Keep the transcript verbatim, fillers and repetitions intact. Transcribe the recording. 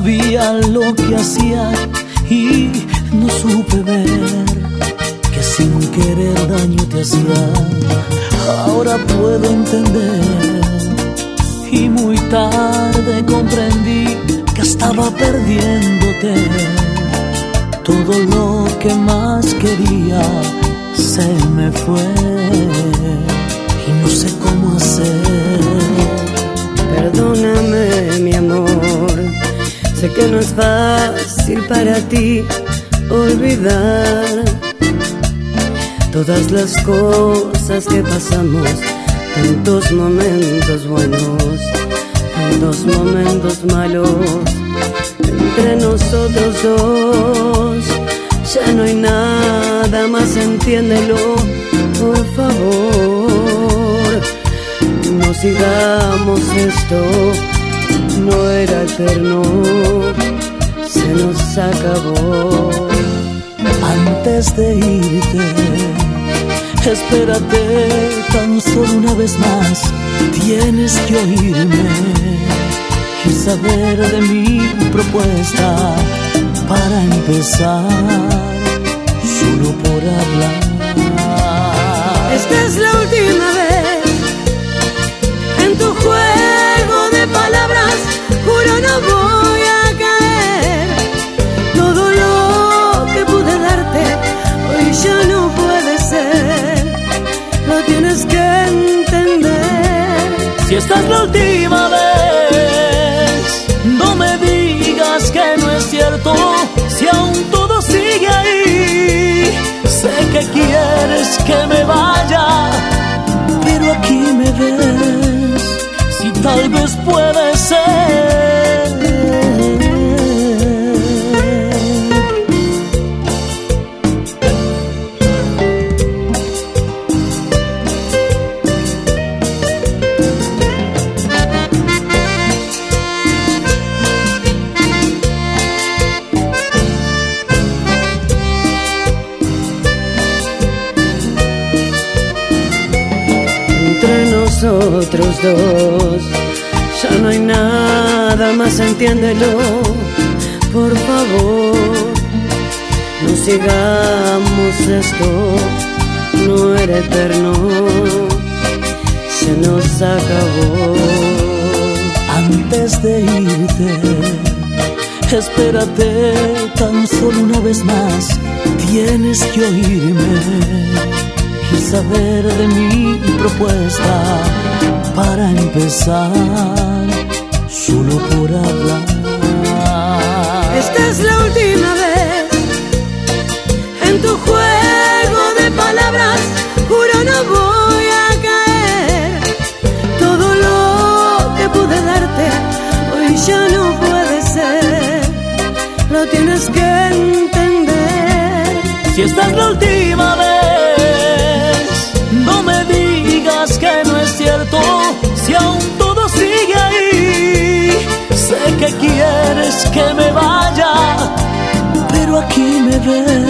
sabía lo que hacía y no supe ver que sin querer daño te hacía. Ahora puedo entender y muy tarde comprendí que estaba perdiéndote. Todo lo que más quería se me fue y no sé cómo hacer. Perdóname, mi amor, sé que no es fácil para ti olvidar todas las cosas que pasamos, tantos momentos buenos, tantos momentos malos. Entre nosotros dos ya no hay nada más, entiéndelo, por favor. No sigamos esto, no era eterno, se nos acabó. Antes de irte, espérate tan solo una vez más. Tienes que oírme y saber de mi propuesta. Para empezar, solo por hablar. Esta es la última vez en tu juego de palabras, juro no voy a caer. Todo lo que pude darte hoy ya no puede ser, lo tienes que entender. Si esta es la última vez, no me digas que no es cierto. Si aún todo sigue ahí, sé que quieres que me vaya, pero aquí me ves. Si tal vez puede ser. Entre nosotros dos ya no hay nada más, entiéndelo, por favor. No sigamos esto, no era eterno, se nos acabó. Antes de irte, espérate tan solo una vez más. Tienes que oírme y saber de mi propuesta. Para empezar, solo por hablar. Esta es la última vez en tu juego de palabras, juro no voy a caer. Todo lo que pude darte hoy ya no puede ser, lo tienes que entender. Si esta es la última vez, no me digas que no es cierto. Si aún todo sigue ahí, sé que quieres que me vaya, pero aquí me ves.